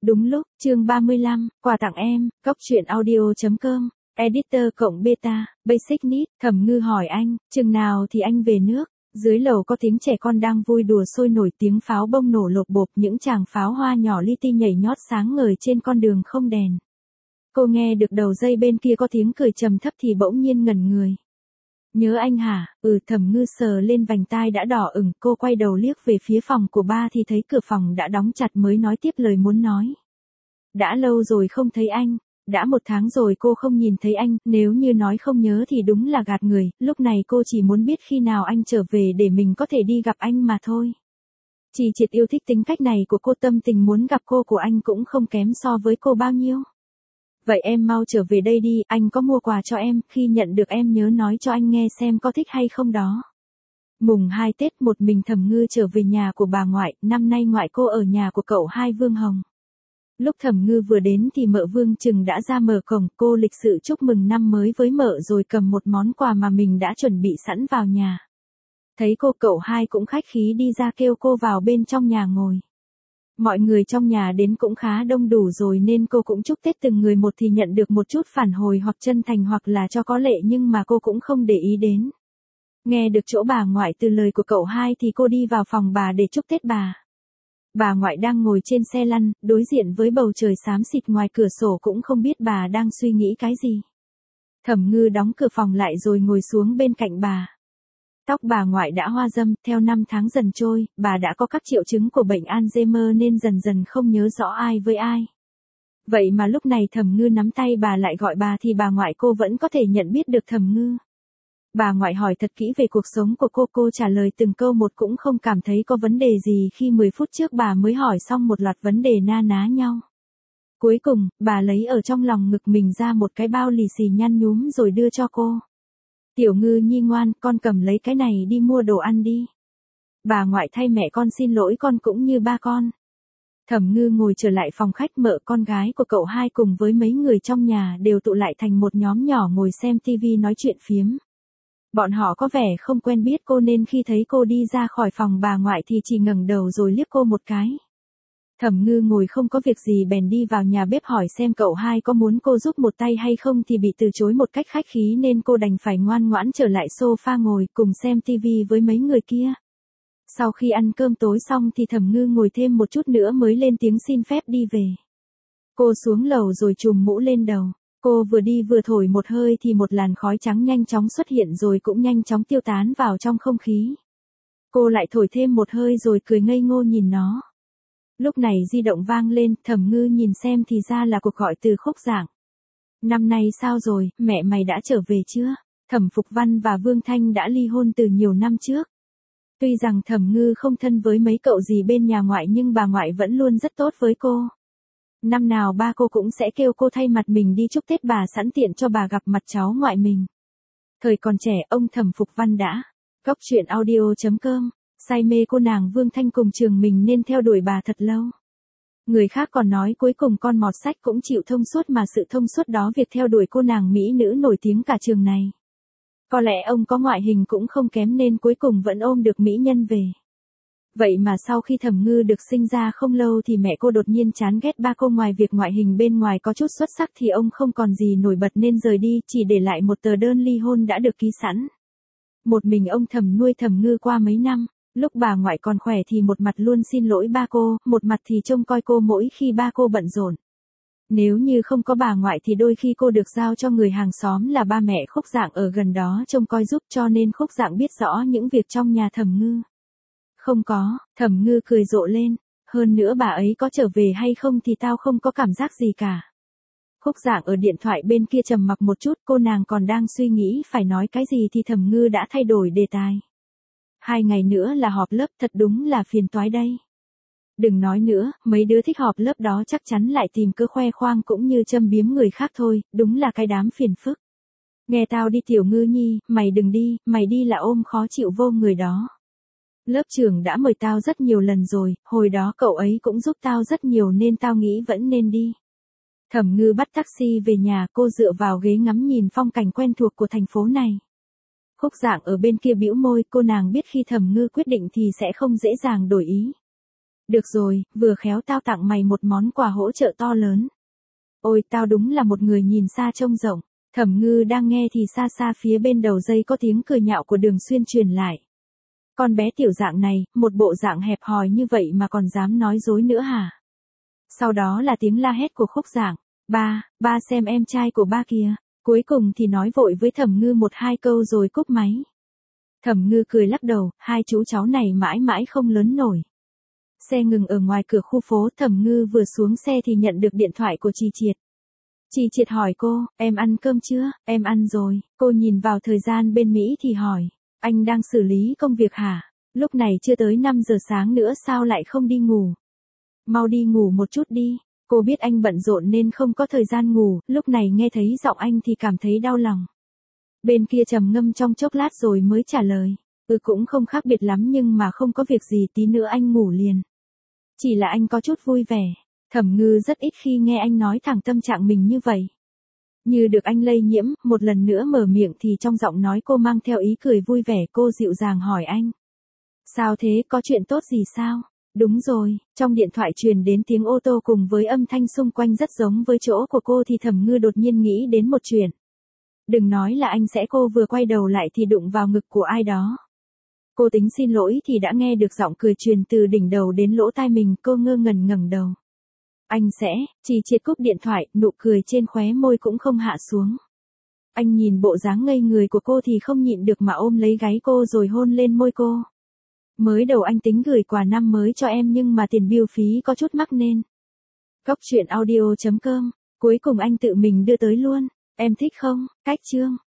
Đúng lúc, chương 35, quà tặng em, góc truyện audio.com, editor cộng beta, basic need, Thẩm Ngư hỏi anh, chừng nào thì anh về nước? Dưới lầu có tiếng trẻ con đang vui đùa sôi nổi, tiếng pháo bông nổ lộp bộp, những tràng pháo hoa nhỏ li ti nhảy nhót sáng ngời trên con đường không đèn. Cô nghe được đầu dây bên kia có tiếng cười trầm thấp thì bỗng nhiên ngẩn người. Nhớ anh hả? Thẩm Ngư sờ lên vành tai đã đỏ ửng, cô quay đầu liếc về phía phòng của ba thì thấy cửa phòng đã đóng chặt mới nói tiếp lời muốn nói. Đã lâu rồi không thấy anh, đã 1 tháng rồi cô không nhìn thấy anh, nếu như nói không nhớ thì đúng là gạt người, lúc này cô chỉ muốn biết khi nào anh trở về để mình có thể đi gặp anh mà thôi. Chị Triệt yêu thích tính cách này của cô, tâm tình muốn gặp cô của anh cũng không kém so với cô bao nhiêu. Vậy em mau trở về đây đi, anh có mua quà cho em, khi nhận được em nhớ nói cho anh nghe xem có thích hay không đó. Mùng 2 Tết một mình Thẩm Ngư trở về nhà của bà ngoại, năm nay ngoại cô ở nhà của cậu hai Vương Hồng. Lúc Thẩm Ngư vừa đến thì mợ Vương Trừng đã ra mở cổng, cô lịch sự chúc mừng năm mới với mợ rồi cầm một món quà mà mình đã chuẩn bị sẵn vào nhà. Thấy cô, cậu hai cũng khách khí đi ra kêu cô vào bên trong nhà ngồi. Mọi người trong nhà đến cũng khá đông đủ rồi nên cô cũng chúc Tết từng người một thì nhận được một chút phản hồi hoặc chân thành hoặc là cho có lệ, nhưng mà cô cũng không để ý đến. Nghe được chỗ bà ngoại từ lời của cậu hai thì cô đi vào phòng bà để chúc Tết bà. Bà ngoại đang ngồi trên xe lăn, đối diện với bầu trời xám xịt ngoài cửa sổ, cũng không biết bà đang suy nghĩ cái gì. Thẩm Ngư đóng cửa phòng lại rồi ngồi xuống bên cạnh bà. Tóc bà ngoại đã hoa râm, theo năm tháng dần trôi, bà đã có các triệu chứng của bệnh Alzheimer nên dần dần không nhớ rõ ai với ai. Vậy mà lúc này Thẩm Ngư nắm tay bà lại gọi bà thì bà ngoại cô vẫn có thể nhận biết được Thẩm Ngư. Bà ngoại hỏi thật kỹ về cuộc sống của cô trả lời từng câu một, cũng không cảm thấy có vấn đề gì khi 10 phút trước bà mới hỏi xong một loạt vấn đề na ná nhau. Cuối cùng, bà lấy ở trong lòng ngực mình ra một cái bao lì xì nhăn nhúm rồi đưa cho cô. Tiểu Ngư nhi ngoan, con cầm lấy cái này đi mua đồ ăn đi. Bà ngoại thay mẹ con xin lỗi con cũng như ba con. Thẩm Ngư ngồi trở lại phòng khách, mợ con gái của cậu hai cùng với mấy người trong nhà đều tụ lại thành một nhóm nhỏ ngồi xem tivi nói chuyện phiếm. Bọn họ có vẻ không quen biết cô nên khi thấy cô đi ra khỏi phòng bà ngoại thì chỉ ngẩng đầu rồi liếc cô một cái. Thẩm Ngư ngồi không có việc gì bèn đi vào nhà bếp hỏi xem cậu hai có muốn cô giúp một tay hay không thì bị từ chối một cách khách khí nên cô đành phải ngoan ngoãn trở lại sofa ngồi cùng xem tivi với mấy người kia. Sau khi ăn cơm tối xong thì Thẩm Ngư ngồi thêm một chút nữa mới lên tiếng xin phép đi về. Cô xuống lầu rồi trùm mũ lên đầu. Cô vừa đi vừa thổi một hơi thì một làn khói trắng nhanh chóng xuất hiện rồi cũng nhanh chóng tiêu tán vào trong không khí. Cô lại thổi thêm một hơi rồi cười ngây ngô nhìn nó. Lúc này di động vang lên, Thẩm Ngư nhìn xem thì ra là cuộc gọi từ Khúc Dạng. Năm nay sao rồi, mẹ mày đã trở về chưa? Thẩm Phục Văn và Vương Thanh đã ly hôn từ nhiều năm trước. Tuy rằng Thẩm Ngư không thân với mấy cậu gì bên nhà ngoại nhưng bà ngoại vẫn luôn rất tốt với cô. Năm nào ba cô cũng sẽ kêu cô thay mặt mình đi chúc Tết bà, sẵn tiện cho bà gặp mặt cháu ngoại mình. Thời còn trẻ, ông Thẩm Phục Văn đã góc truyện audio.com, say mê cô nàng Vương Thanh cùng trường mình nên theo đuổi bà thật lâu. Người khác còn nói cuối cùng con mọt sách cũng chịu thông suốt, mà sự thông suốt đó việc theo đuổi cô nàng mỹ nữ nổi tiếng cả trường này. Có lẽ ông có ngoại hình cũng không kém nên cuối cùng vẫn ôm được mỹ nhân về. Vậy mà sau khi Thẩm Ngư được sinh ra không lâu thì mẹ cô đột nhiên chán ghét ba cô, ngoài việc ngoại hình bên ngoài có chút xuất sắc thì ông không còn gì nổi bật nên rời đi, chỉ để lại một tờ đơn ly hôn đã được ký sẵn. Một mình ông Thẩm nuôi Thẩm Ngư qua mấy năm, lúc bà ngoại còn khỏe thì một mặt luôn xin lỗi ba cô, một mặt thì trông coi cô mỗi khi ba cô bận rộn. Nếu như không có bà ngoại thì đôi khi cô được giao cho người hàng xóm là ba mẹ Khúc Dạng ở gần đó trông coi giúp, cho nên Khúc Dạng biết rõ những việc trong nhà Thẩm Ngư. Không có, Thẩm Ngư cười rộ lên, hơn nữa bà ấy có trở về hay không thì tao không có cảm giác gì cả. Khúc Dạng ở điện thoại bên kia trầm mặc một chút, cô nàng còn đang suy nghĩ phải nói cái gì thì Thẩm Ngư đã thay đổi đề tài. 2 ngày nữa là họp lớp, thật đúng là phiền toái đây. Đừng nói nữa, mấy đứa thích họp lớp đó chắc chắn lại tìm cơ khoe khoang cũng như châm biếm người khác thôi, đúng là cái đám phiền phức. Nghe tao đi Tiểu Ngư nhi, mày đừng đi, mày đi là ôm khó chịu vô người đó. Lớp trưởng đã mời tao rất nhiều lần rồi, hồi đó cậu ấy cũng giúp tao rất nhiều nên tao nghĩ vẫn nên đi. Thẩm Ngư bắt taxi về nhà, cô dựa vào ghế ngắm nhìn phong cảnh quen thuộc của thành phố này. Khúc Dạng ở bên kia bĩu môi, cô nàng biết khi Thẩm Ngư quyết định thì sẽ không dễ dàng đổi ý. Được rồi, vừa khéo tao tặng mày một món quà hỗ trợ to lớn. Ôi, tao đúng là một người nhìn xa trông rộng. Thẩm Ngư đang nghe thì xa xa phía bên đầu dây có tiếng cười nhạo của Đường Xuyên truyền lại. Con bé tiểu dạng này, một bộ dạng hẹp hòi như vậy mà còn dám nói dối nữa hả? Sau đó là tiếng la hét của Khúc Dạng. Ba xem em trai của ba kìa. Cuối cùng thì nói vội với Thẩm Ngư một hai câu rồi cúp máy. Thẩm Ngư cười lắc đầu, hai chú cháu này mãi mãi không lớn nổi. Xe ngừng ở ngoài cửa khu phố, Thẩm Ngư vừa xuống xe thì nhận được điện thoại của Trì Triệt. Trì Triệt hỏi cô, em ăn cơm chưa? Em ăn rồi. Cô nhìn vào thời gian bên Mỹ thì hỏi, anh đang xử lý công việc hả? Lúc này chưa tới 5 giờ sáng nữa sao lại không đi ngủ? Mau đi ngủ một chút đi. Cô biết anh bận rộn nên không có thời gian ngủ, lúc này nghe thấy giọng anh thì cảm thấy đau lòng. Bên kia trầm ngâm trong chốc lát rồi mới trả lời, cũng không khác biệt lắm nhưng mà không có việc gì, tí nữa anh ngủ liền. Chỉ là anh có chút vui vẻ. Thẩm Ngư rất ít khi nghe anh nói thẳng tâm trạng mình như vậy. Như được anh lây nhiễm, một lần nữa mở miệng thì trong giọng nói cô mang theo ý cười vui vẻ, cô dịu dàng hỏi anh. Sao thế, có chuyện tốt gì sao? Đúng rồi, trong điện thoại truyền đến tiếng ô tô cùng với âm thanh xung quanh rất giống với chỗ của cô thì Thẩm Ngư đột nhiên nghĩ đến một chuyện. Đừng nói là anh sẽ, cô vừa quay đầu lại thì đụng vào ngực của ai đó. Cô tính xin lỗi thì đã nghe được giọng cười truyền từ đỉnh đầu đến lỗ tai mình, cô ngơ ngẩn ngẩng đầu. Anh sẽ, Trì Triệt cúp điện thoại, nụ cười trên khóe môi cũng không hạ xuống. Anh nhìn bộ dáng ngây người của cô thì không nhịn được mà ôm lấy gáy cô rồi hôn lên môi cô. Mới đầu anh tính gửi quà năm mới cho em nhưng mà tiền bill phí có chút mắc nên. Cốc truyện audio.com, cuối cùng anh tự mình đưa tới luôn. Em thích không? Cách chương.